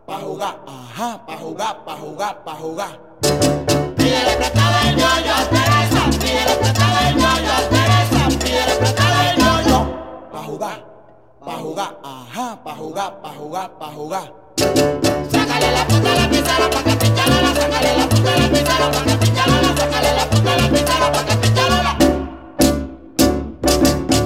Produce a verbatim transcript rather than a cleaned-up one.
pa' jugar, ajá, pa' jugar, pa' jugar, pa' jugar. Pídele prestado el ñoño a Teresa, pídele prestado el ñoño a Teresa, pídele prestado el ñoño. Pa' jugar, pa' jugar, ajá, pa' jugar, pa' jugar, pa' jugar. Sácale la punta a la pizarra pa' que pichalola, sácale la punta a la pizarra pa' que pichalola, sácale la punta a la pizarra pa' que pichalola.